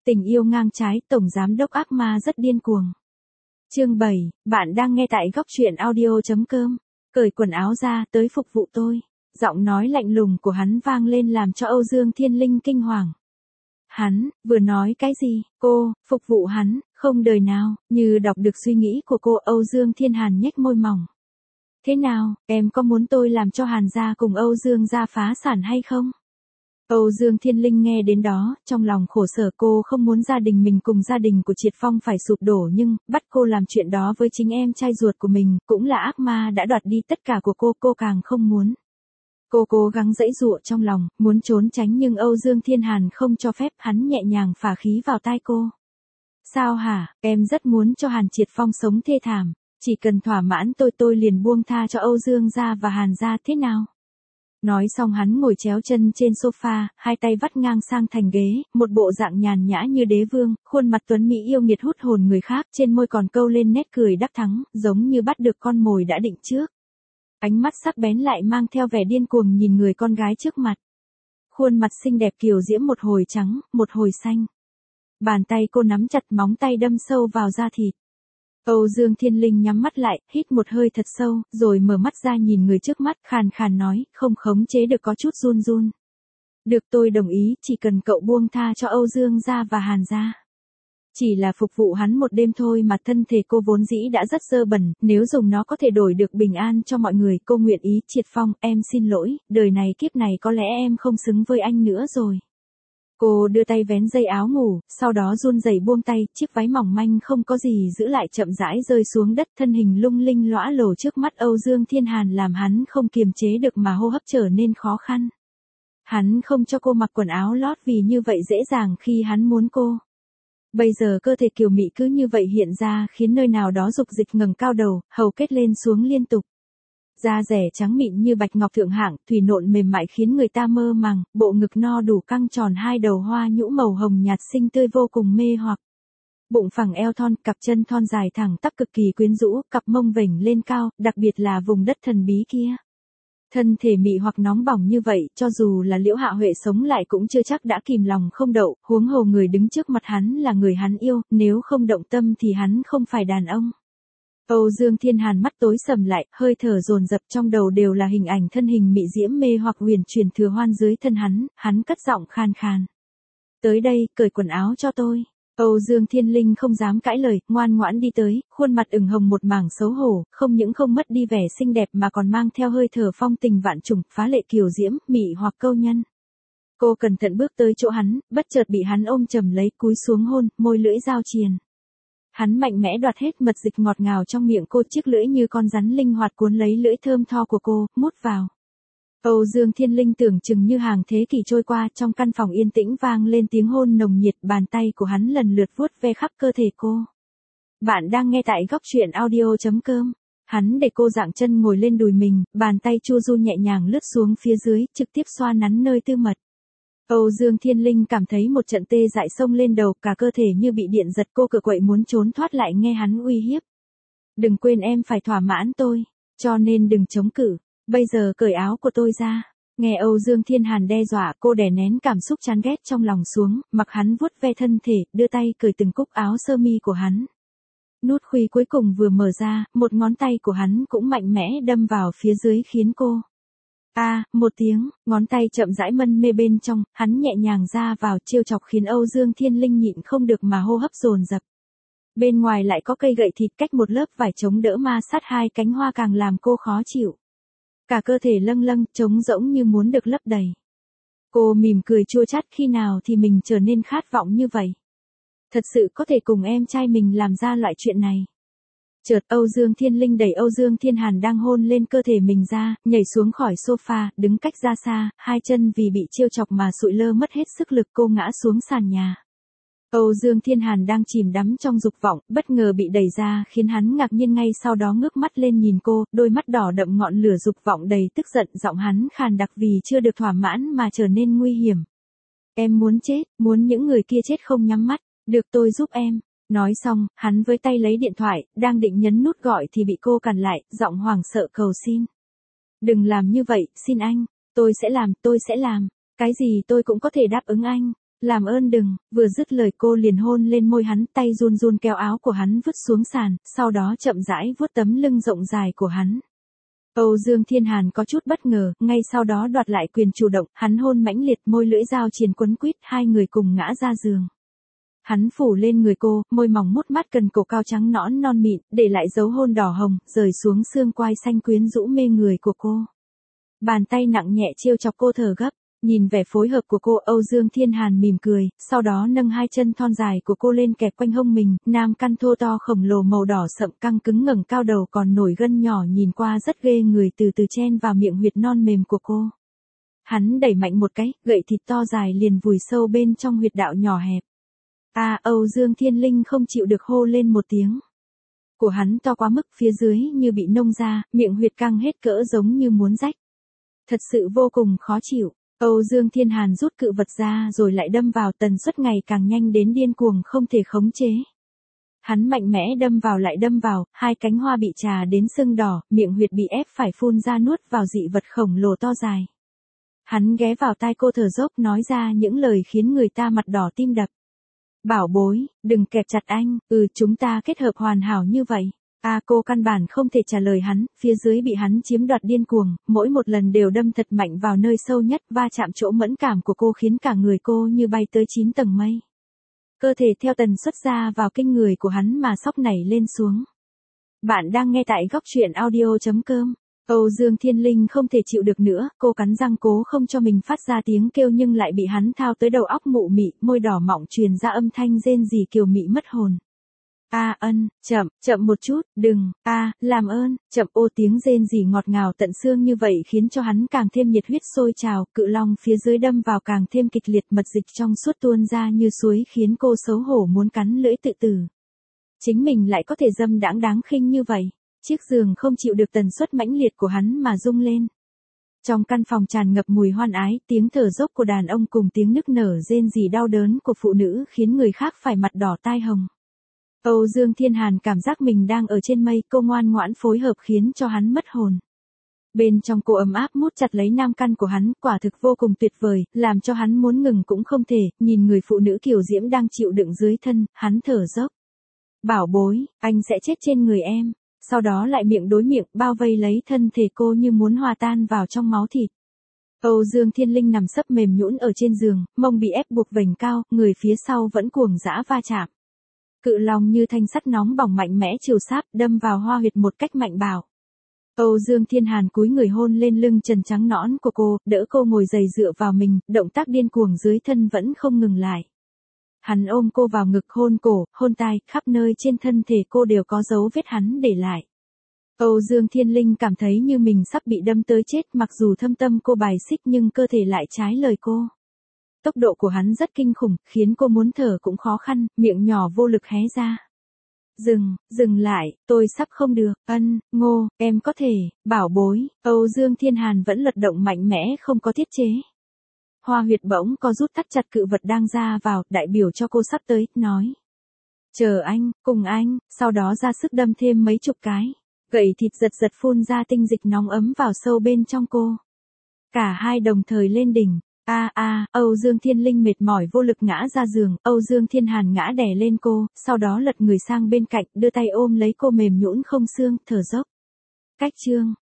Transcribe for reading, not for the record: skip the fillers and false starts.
Tình yêu ngang trái, tổng giám đốc ác ma rất điên cuồng. Chương 7, bạn đang nghe tại góc truyện audio.com. Cởi quần áo ra, tới phục vụ tôi. Giọng nói lạnh lùng của hắn vang lên làm cho Âu Dương Thiên Linh kinh hoàng. Hắn, vừa nói cái gì, cô, phục vụ hắn, không đời nào, như đọc được suy nghĩ của cô, Âu Dương Thiên Hàn nhếch môi mỏng. Thế nào, em có muốn tôi làm cho Hàn gia cùng Âu Dương gia phá sản hay không? Âu Dương Thiên Linh nghe đến đó, trong lòng khổ sở, cô không muốn gia đình mình cùng gia đình của Triệt Phong phải sụp đổ, nhưng bắt cô làm chuyện đó với chính em trai ruột của mình, cũng là ác ma đã đoạt đi tất cả của cô càng không muốn. Cô cố gắng giãy giụa trong lòng, muốn trốn tránh nhưng Âu Dương Thiên Hàn không cho phép, hắn nhẹ nhàng phả khí vào tai cô. Sao hả, em rất muốn cho Hàn Triệt Phong sống thê thảm, chỉ cần thỏa mãn tôi liền buông tha cho Âu Dương gia và Hàn gia, thế nào? Nói xong hắn ngồi chéo chân trên sofa, hai tay vắt ngang sang thành ghế, một bộ dạng nhàn nhã như đế vương, khuôn mặt tuấn mỹ yêu nghiệt hút hồn người khác, trên môi còn câu lên nét cười đắc thắng, giống như bắt được con mồi đã định trước. Ánh mắt sắc bén lại mang theo vẻ điên cuồng nhìn người con gái trước mặt. Khuôn mặt xinh đẹp kiều diễm một hồi trắng, một hồi xanh. Bàn tay cô nắm chặt, móng tay đâm sâu vào da thịt. Âu Dương Thiên Linh nhắm mắt lại, hít một hơi thật sâu, rồi mở mắt ra nhìn người trước mắt, khàn khàn nói, không khống chế được, có chút run run. Được, tôi đồng ý, chỉ cần cậu buông tha cho Âu Dương gia và Hàn gia. Chỉ là phục vụ hắn một đêm thôi mà thân thể cô vốn dĩ đã rất dơ bẩn, nếu dùng nó có thể đổi được bình an cho mọi người, cô nguyện ý. Triệt Phong, em xin lỗi, đời này kiếp này có lẽ em không xứng với anh nữa rồi. Cô đưa tay vén dây áo ngủ, sau đó run rẩy buông tay, chiếc váy mỏng manh không có gì giữ lại chậm rãi rơi xuống đất, thân hình lung linh lõa lồ trước mắt Âu Dương Thiên Hàn làm hắn không kiềm chế được mà hô hấp trở nên khó khăn. Hắn không cho cô mặc quần áo lót vì như vậy dễ dàng khi hắn muốn cô. Bây giờ cơ thể kiều mị cứ như vậy hiện ra khiến nơi nào đó dục dịch ngẩng cao đầu, hầu kết lên xuống liên tục. Da rẻ trắng mịn như bạch ngọc thượng hạng, thủy nộn mềm mại khiến người ta mơ màng, bộ ngực no đủ căng tròn, hai đầu hoa nhũ màu hồng nhạt xinh tươi vô cùng mê hoặc. Bụng phẳng eo thon, cặp chân thon dài thẳng tắp cực kỳ quyến rũ, cặp mông vểnh lên cao, đặc biệt là vùng đất thần bí kia. Thân thể mị hoặc nóng bỏng như vậy, cho dù là Liễu Hạ Huệ sống lại cũng chưa chắc đã kìm lòng không đậu, huống hồ người đứng trước mặt hắn là người hắn yêu, nếu không động tâm thì hắn không phải đàn ông. Âu Dương Thiên Hàn mắt tối sầm lại, hơi thở dồn dập, trong đầu đều là hình ảnh thân hình mị diễm mê hoặc huyền truyền thừa hoan dưới thân hắn cất giọng khan khan. Tới đây, cởi quần áo cho tôi. Âu Dương Thiên Linh không dám cãi lời, ngoan ngoãn đi tới, khuôn mặt ửng hồng một mảng xấu hổ, không những không mất đi vẻ xinh đẹp mà còn mang theo hơi thở phong tình vạn trùng, phá lệ kiều diễm, mị hoặc câu nhân. Cô cẩn thận bước tới chỗ hắn, bất chợt bị hắn ôm chầm lấy, cúi xuống hôn, môi lưỡi giao triền. Hắn mạnh mẽ đoạt hết mật dịch ngọt ngào trong miệng cô, chiếc lưỡi như con rắn linh hoạt cuốn lấy lưỡi thơm tho của cô, mút vào. Âu Dương Thiên Linh tưởng chừng như hàng thế kỷ trôi qua, trong căn phòng yên tĩnh vang lên tiếng hôn nồng nhiệt, bàn tay của hắn lần lượt vuốt ve khắp cơ thể cô. Bạn đang nghe tại góc truyện audio.com. Hắn để cô dạng chân ngồi lên đùi mình, bàn tay chu du nhẹ nhàng lướt xuống phía dưới, trực tiếp xoa nắn nơi tư mật. Âu Dương Thiên Linh cảm thấy một trận tê dại xông lên đầu, cả cơ thể như bị điện giật, cô cựa quậy muốn trốn thoát lại nghe hắn uy hiếp. Đừng quên em phải thỏa mãn tôi, cho nên đừng chống cự, bây giờ cởi áo của tôi ra. Nghe Âu Dương Thiên Hàn đe dọa, cô đè nén cảm xúc chán ghét trong lòng xuống, mặc hắn vuốt ve thân thể, đưa tay cởi từng cúc áo sơ mi của hắn. Nút khuy cuối cùng vừa mở ra, một ngón tay của hắn cũng mạnh mẽ đâm vào phía dưới khiến cô. Một tiếng, ngón tay chậm rãi mân mê bên trong, hắn nhẹ nhàng ra vào trêu chọc khiến Âu Dương Thiên Linh nhịn không được mà hô hấp dồn dập. Bên ngoài lại có cây gậy thịt cách một lớp vải chống đỡ ma sát, hai cánh hoa càng làm cô khó chịu. Cả cơ thể lâng lâng, trống rỗng như muốn được lấp đầy. Cô mỉm cười chua chát, khi nào thì mình trở nên khát vọng như vậy. Thật sự có thể cùng em trai mình làm ra loại chuyện này. Chợt Âu Dương Thiên Linh đẩy Âu Dương Thiên Hàn đang hôn lên cơ thể mình ra, nhảy xuống khỏi sofa, đứng cách ra xa, hai chân vì bị trêu chọc mà sụi lơ mất hết sức lực, cô ngã xuống sàn nhà. Âu Dương Thiên Hàn đang chìm đắm trong dục vọng, bất ngờ bị đẩy ra khiến hắn ngạc nhiên, ngay sau đó ngước mắt lên nhìn cô, đôi mắt đỏ đậm ngọn lửa dục vọng đầy tức giận, giọng hắn khàn đặc vì chưa được thỏa mãn mà trở nên nguy hiểm. Em muốn chết, muốn những người kia chết không nhắm mắt, được tôi giúp em. Nói xong, hắn với tay lấy điện thoại, đang định nhấn nút gọi thì bị cô cản lại, giọng hoảng sợ cầu xin. Đừng làm như vậy, xin anh, tôi sẽ làm, cái gì tôi cũng có thể đáp ứng anh. Làm ơn đừng, vừa dứt lời cô liền hôn lên môi hắn, tay run run kéo áo của hắn vứt xuống sàn, sau đó chậm rãi vuốt tấm lưng rộng dài của hắn. Âu Dương Thiên Hàn có chút bất ngờ, ngay sau đó đoạt lại quyền chủ động, hắn hôn mãnh liệt, môi lưỡi dao triền quấn quýt, hai người cùng ngã ra giường. Hắn phủ lên người cô, môi mỏng mút mắt cần cổ cao trắng nõn non mịn, để lại dấu hôn đỏ hồng, rời xuống xương quai xanh quyến rũ mê người của cô. Bàn tay nặng nhẹ trêu chọc cô thở gấp, nhìn vẻ phối hợp của cô, Âu Dương Thiên Hàn mỉm cười, sau đó nâng hai chân thon dài của cô lên kẹp quanh hông mình, nam căn thô to khổng lồ màu đỏ sậm căng cứng ngẩng cao đầu còn nổi gân nhỏ nhìn qua rất ghê người từ từ chen vào miệng huyệt non mềm của cô. Hắn đẩy mạnh một cái, gậy thịt to dài liền vùi sâu bên trong huyệt đạo nhỏ hẹp. Âu Dương Thiên Linh không chịu được hô lên một tiếng. Của hắn to quá mức, phía dưới như bị nông ra, miệng huyệt căng hết cỡ giống như muốn rách. Thật sự vô cùng khó chịu. Âu Dương Thiên Hàn rút cự vật ra rồi lại đâm vào, tần suất ngày càng nhanh đến điên cuồng không thể khống chế. Hắn mạnh mẽ đâm vào lại đâm vào, hai cánh hoa bị trà đến sưng đỏ, miệng huyệt bị ép phải phun ra nuốt vào dị vật khổng lồ to dài. Hắn ghé vào tai cô thở dốc nói ra những lời khiến người ta mặt đỏ tim đập. Bảo bối, đừng kẹp chặt anh, chúng ta kết hợp hoàn hảo như vậy. Cô căn bản không thể trả lời hắn, phía dưới bị hắn chiếm đoạt điên cuồng, mỗi một lần đều đâm thật mạnh vào nơi sâu nhất, va chạm chỗ mẫn cảm của cô khiến cả người cô như bay tới 9 tầng mây. Cơ thể theo tần suất ra vào kinh người của hắn mà sóc nảy lên xuống. Bạn đang nghe tại góc truyện audio.com. Âu Dương Thiên Linh không thể chịu được nữa, cô cắn răng cố không cho mình phát ra tiếng kêu nhưng lại bị hắn thao tới đầu óc mụ mị, môi đỏ mọng truyền ra âm thanh rên rỉ kiều mị mất hồn. Chậm một chút, đừng, làm ơn, chậm, tiếng rên rỉ ngọt ngào tận xương như vậy khiến cho hắn càng thêm nhiệt huyết sôi trào, cự long phía dưới đâm vào càng thêm kịch liệt, mật dịch trong suốt tuôn ra như suối khiến cô xấu hổ muốn cắn lưỡi tự tử. Chính mình lại có thể dâm đãng đáng khinh như vậy. Chiếc giường không chịu được tần suất mãnh liệt của hắn mà rung lên. Trong căn phòng tràn ngập mùi hoan ái, tiếng thở dốc của đàn ông cùng tiếng nức nở rên rỉ đau đớn của phụ nữ khiến người khác phải mặt đỏ tai hồng. Âu Dương Thiên Hàn cảm giác mình đang ở trên mây, cô ngoan ngoãn phối hợp khiến cho hắn mất hồn. Bên trong cô ấm áp mút chặt lấy nam căn của hắn, quả thực vô cùng tuyệt vời, làm cho hắn muốn ngừng cũng không thể, nhìn người phụ nữ kiều diễm đang chịu đựng dưới thân, hắn thở dốc. Bảo bối, anh sẽ chết trên người em. Sau đó lại miệng đối miệng, bao vây lấy thân thể cô như muốn hòa tan vào trong máu thịt. Âu Dương Thiên Linh nằm sấp mềm nhũn ở trên giường, mông bị ép buộc vành cao, người phía sau vẫn cuồng dã va chạm. Cự long như thanh sắt nóng bỏng mạnh mẽ chiều sáp, đâm vào hoa huyệt một cách mạnh bạo. Âu Dương Thiên Hàn cúi người hôn lên lưng trần trắng nõn của cô, đỡ cô ngồi dày dựa vào mình, động tác điên cuồng dưới thân vẫn không ngừng lại. Hắn ôm cô vào ngực hôn cổ, hôn tai, khắp nơi trên thân thể cô đều có dấu vết hắn để lại. Âu Dương Thiên Linh cảm thấy như mình sắp bị đâm tới chết, mặc dù thâm tâm cô bài xích nhưng cơ thể lại trái lời cô. Tốc độ của hắn rất kinh khủng, khiến cô muốn thở cũng khó khăn, miệng nhỏ vô lực hé ra. Dừng lại, tôi sắp không được, Ngô, em có thể, bảo bối, Âu Dương Thiên Hàn vẫn lật động mạnh mẽ không có tiết chế. Hoa huyệt bỗng có rút thắt chặt cự vật đang ra vào, đại biểu cho cô sắp tới, nói. Chờ anh, cùng anh, sau đó ra sức đâm thêm mấy chục cái. Gậy thịt giật giật phun ra tinh dịch nóng ấm vào sâu bên trong cô. Cả hai đồng thời lên đỉnh. Âu Dương Thiên Linh mệt mỏi vô lực ngã ra giường, Âu Dương Thiên Hàn ngã đè lên cô, sau đó lật người sang bên cạnh, đưa tay ôm lấy cô mềm nhũn không xương, thở dốc. Cách chương.